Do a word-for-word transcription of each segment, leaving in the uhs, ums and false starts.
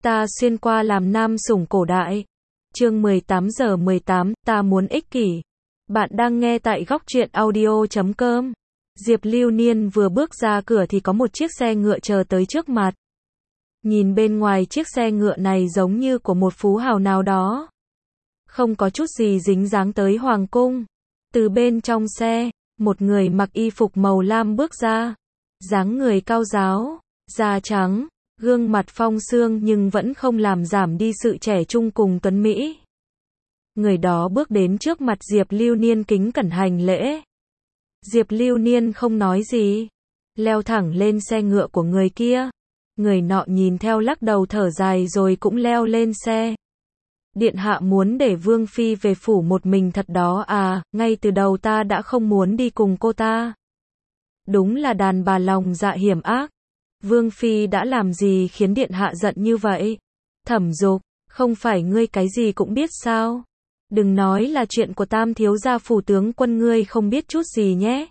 Ta xuyên qua làm nam sủng cổ đại. Chương mười tám giờ mười tám, ta muốn ích kỷ. Bạn đang nghe tại góc truyện audio chấm com. Diệp Lưu Niên vừa bước ra cửa thì có một chiếc xe ngựa chờ tới trước mặt. Nhìn bên ngoài chiếc xe ngựa này giống như của một phú hào nào đó. Không có chút gì dính dáng tới hoàng cung. Từ bên trong xe, một người mặc y phục màu lam bước ra. Dáng người cao ráo, da trắng, gương mặt phong sương nhưng vẫn không làm giảm đi sự trẻ trung cùng tuấn mỹ. Người đó bước đến trước mặt Diệp Lưu Niên kính cẩn hành lễ. Diệp Lưu Niên không nói gì, leo thẳng lên xe ngựa của người kia. Người nọ nhìn theo lắc đầu thở dài rồi cũng leo lên xe. Điện hạ muốn để Vương Phi về phủ một mình thật đó à, ngay từ đầu ta đã không muốn đi cùng cô ta. Đúng là đàn bà lòng dạ hiểm ác. Vương Phi đã làm gì khiến điện hạ giận như vậy? Thẩm Dục, không phải ngươi cái gì cũng biết sao? Đừng nói là chuyện của Tam thiếu gia phủ tướng quân ngươi không biết chút gì nhé.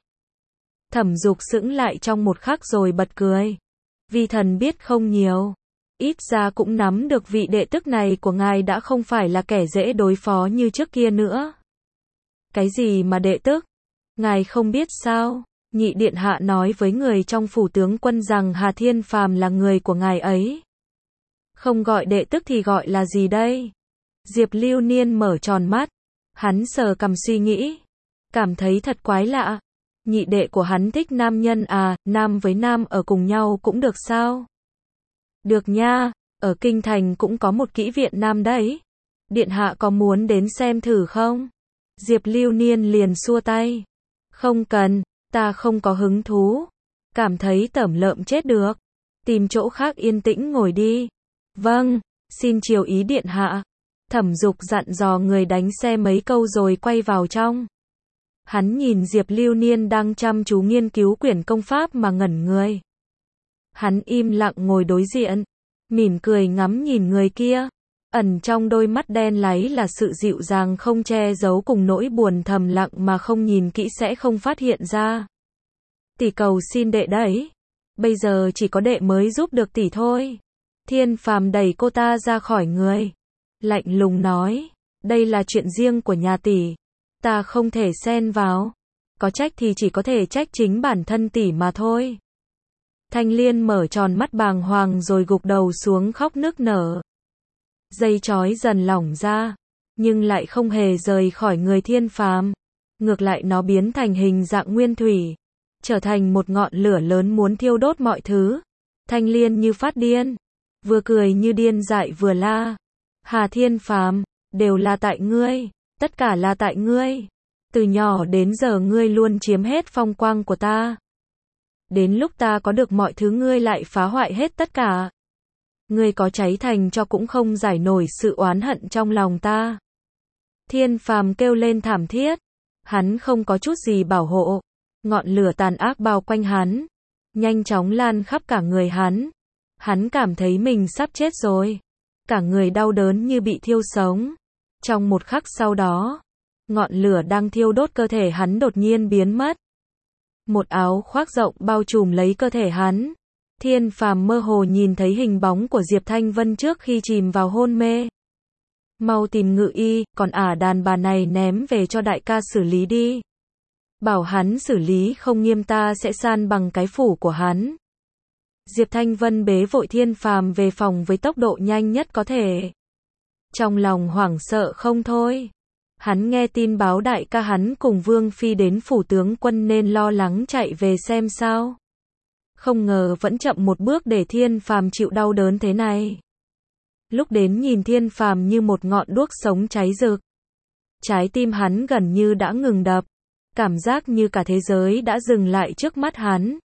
Thẩm Dục sững lại trong một khắc rồi bật cười. Vi thần biết không nhiều. Ít ra cũng nắm được vị đệ tức này của ngài đã không phải là kẻ dễ đối phó như trước kia nữa. Cái gì mà đệ tức? Ngài không biết sao? Nhị điện hạ nói với người trong phủ tướng quân rằng Hà Thiên Phàm là người của ngài ấy. Không gọi đệ tức thì gọi là gì đây? Diệp Lưu Niên mở tròn mắt. Hắn sờ cằm suy nghĩ. Cảm thấy thật quái lạ. Nhị đệ của hắn thích nam nhân à, nam với nam ở cùng nhau cũng được sao? Được nha, ở Kinh Thành cũng có một kỹ viện nam đấy. Điện hạ có muốn đến xem thử không? Diệp Lưu Niên liền xua tay. Không cần, ta không có hứng thú. Cảm thấy tởm lợm chết được. Tìm chỗ khác yên tĩnh ngồi đi. Vâng, xin chiều ý điện hạ. Thẩm Dục dặn dò người đánh xe mấy câu rồi quay vào trong. Hắn nhìn Diệp Lưu Niên đang chăm chú nghiên cứu quyển công pháp mà ngẩn người. Hắn im lặng ngồi đối diện, mỉm cười ngắm nhìn người kia. Ẩn trong đôi mắt đen láy là sự dịu dàng không che giấu cùng nỗi buồn thầm lặng mà không nhìn kỹ sẽ không phát hiện ra. Tỷ cầu xin đệ đấy. Bây giờ chỉ có đệ mới giúp được tỷ thôi. Thiên Phàm đẩy cô ta ra khỏi người. Lạnh lùng nói. Đây là chuyện riêng của nhà tỷ. Ta không thể xen vào. Có trách thì chỉ có thể trách chính bản thân tỷ mà thôi. Thanh Liên mở tròn mắt bàng hoàng rồi gục đầu xuống khóc nức nở. Dây trói dần lỏng ra, nhưng lại không hề rời khỏi người Thiên Phàm. Ngược lại nó biến thành hình dạng nguyên thủy, trở thành một ngọn lửa lớn muốn thiêu đốt mọi thứ. Thanh Liên như phát điên, vừa cười như điên dại vừa la. Hà Thiên Phàm, đều là tại ngươi, tất cả là tại ngươi. Từ nhỏ đến giờ ngươi luôn chiếm hết phong quang của ta. Đến lúc ta có được mọi thứ ngươi lại phá hoại hết tất cả. Ngươi có cháy thành cho cũng không giải nổi sự oán hận trong lòng ta. Thiên Phàm kêu lên thảm thiết. Hắn không có chút gì bảo hộ. Ngọn lửa tàn ác bao quanh hắn. Nhanh chóng lan khắp cả người hắn. Hắn cảm thấy mình sắp chết rồi. Cả người đau đớn như bị thiêu sống. Trong một khắc sau đó, ngọn lửa đang thiêu đốt cơ thể hắn đột nhiên biến mất. Một áo khoác rộng bao trùm lấy cơ thể hắn. Thiên Phàm mơ hồ nhìn thấy hình bóng của Diệp Thanh Vân trước khi chìm vào hôn mê. Mau tìm ngự y, còn ả đàn bà này ném về cho đại ca xử lý đi. Bảo hắn xử lý không nghiêm ta sẽ san bằng cái phủ của hắn. Diệp Thanh Vân bế vội Thiên Phàm về phòng với tốc độ nhanh nhất có thể. Trong lòng hoảng sợ không thôi. Hắn nghe tin báo đại ca hắn cùng Vương Phi đến phủ tướng quân nên lo lắng chạy về xem sao. Không ngờ vẫn chậm một bước để Thiên Phàm chịu đau đớn thế này. Lúc đến nhìn Thiên Phàm như một ngọn đuốc sống cháy rực. Trái tim hắn gần như đã ngừng đập. Cảm giác như cả thế giới đã dừng lại trước mắt hắn.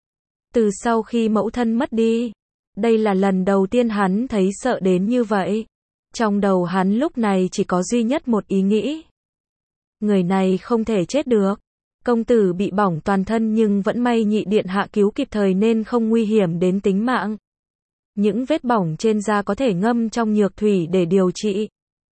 Từ sau khi mẫu thân mất đi, đây là lần đầu tiên hắn thấy sợ đến như vậy. Trong đầu hắn lúc này chỉ có duy nhất một ý nghĩ. Người này không thể chết được. Công tử bị bỏng toàn thân nhưng vẫn may nhị điện hạ cứu kịp thời nên không nguy hiểm đến tính mạng. Những vết bỏng trên da có thể ngâm trong nhược thủy để điều trị.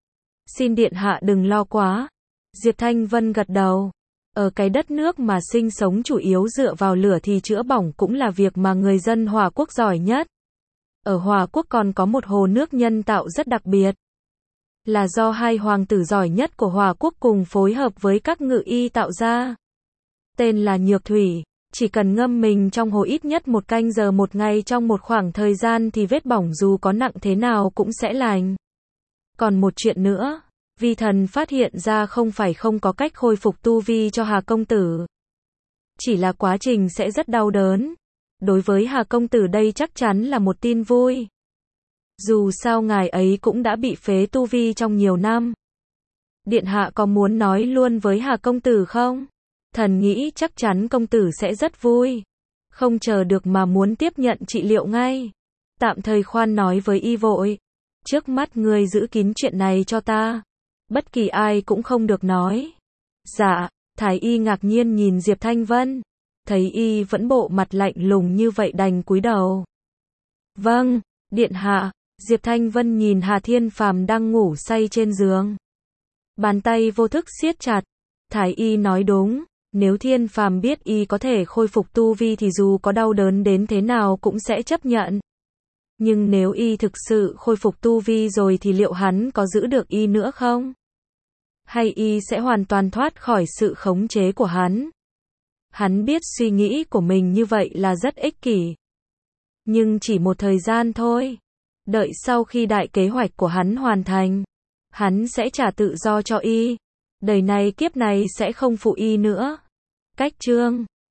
Xin điện hạ đừng lo quá. Diệp Thanh Vân gật đầu. Ở cái đất nước mà sinh sống chủ yếu dựa vào lửa thì chữa bỏng cũng là việc mà người dân Hòa Quốc giỏi nhất. Ở Hòa Quốc còn có một hồ nước nhân tạo rất đặc biệt. Là do hai hoàng tử giỏi nhất của Hòa Quốc cùng phối hợp với các ngự y tạo ra. Tên là Nhược Thủy. Chỉ cần ngâm mình trong hồ ít nhất một canh giờ một ngày trong một khoảng thời gian thì vết bỏng dù có nặng thế nào cũng sẽ lành. Còn một chuyện nữa, vi thần phát hiện ra không phải không có cách khôi phục tu vi cho Hà công tử. Chỉ là quá trình sẽ rất đau đớn. Đối với Hà công tử đây chắc chắn là một tin vui. Dù sao ngài ấy cũng đã bị phế tu vi trong nhiều năm. Điện hạ có muốn nói luôn với Hà công tử không? Thần nghĩ chắc chắn công tử sẽ rất vui. Không chờ được mà muốn tiếp nhận trị liệu ngay. Tạm thời khoan nói với y vội. Trước mắt ngươi giữ kín chuyện này cho ta. Bất kỳ ai cũng không được nói. Dạ, thái y ngạc nhiên nhìn Diệp Thanh Vân. Thấy y vẫn bộ mặt lạnh lùng như vậy đành cúi đầu. Vâng, điện hạ. Diệp Thanh Vân nhìn Hà Thiên Phàm đang ngủ say trên giường. Bàn tay vô thức siết chặt. Thái y nói đúng. Nếu Thiên Phàm biết y có thể khôi phục tu vi thì dù có đau đớn đến thế nào cũng sẽ chấp nhận. Nhưng nếu y thực sự khôi phục tu vi rồi thì liệu hắn có giữ được y nữa không? Hay y sẽ hoàn toàn thoát khỏi sự khống chế của hắn? Hắn biết suy nghĩ của mình như vậy là rất ích kỷ. Nhưng chỉ một thời gian thôi. Đợi sau khi đại kế hoạch của hắn hoàn thành, hắn sẽ trả tự do cho y. Đời này kiếp này sẽ không phụ y nữa. Cách chương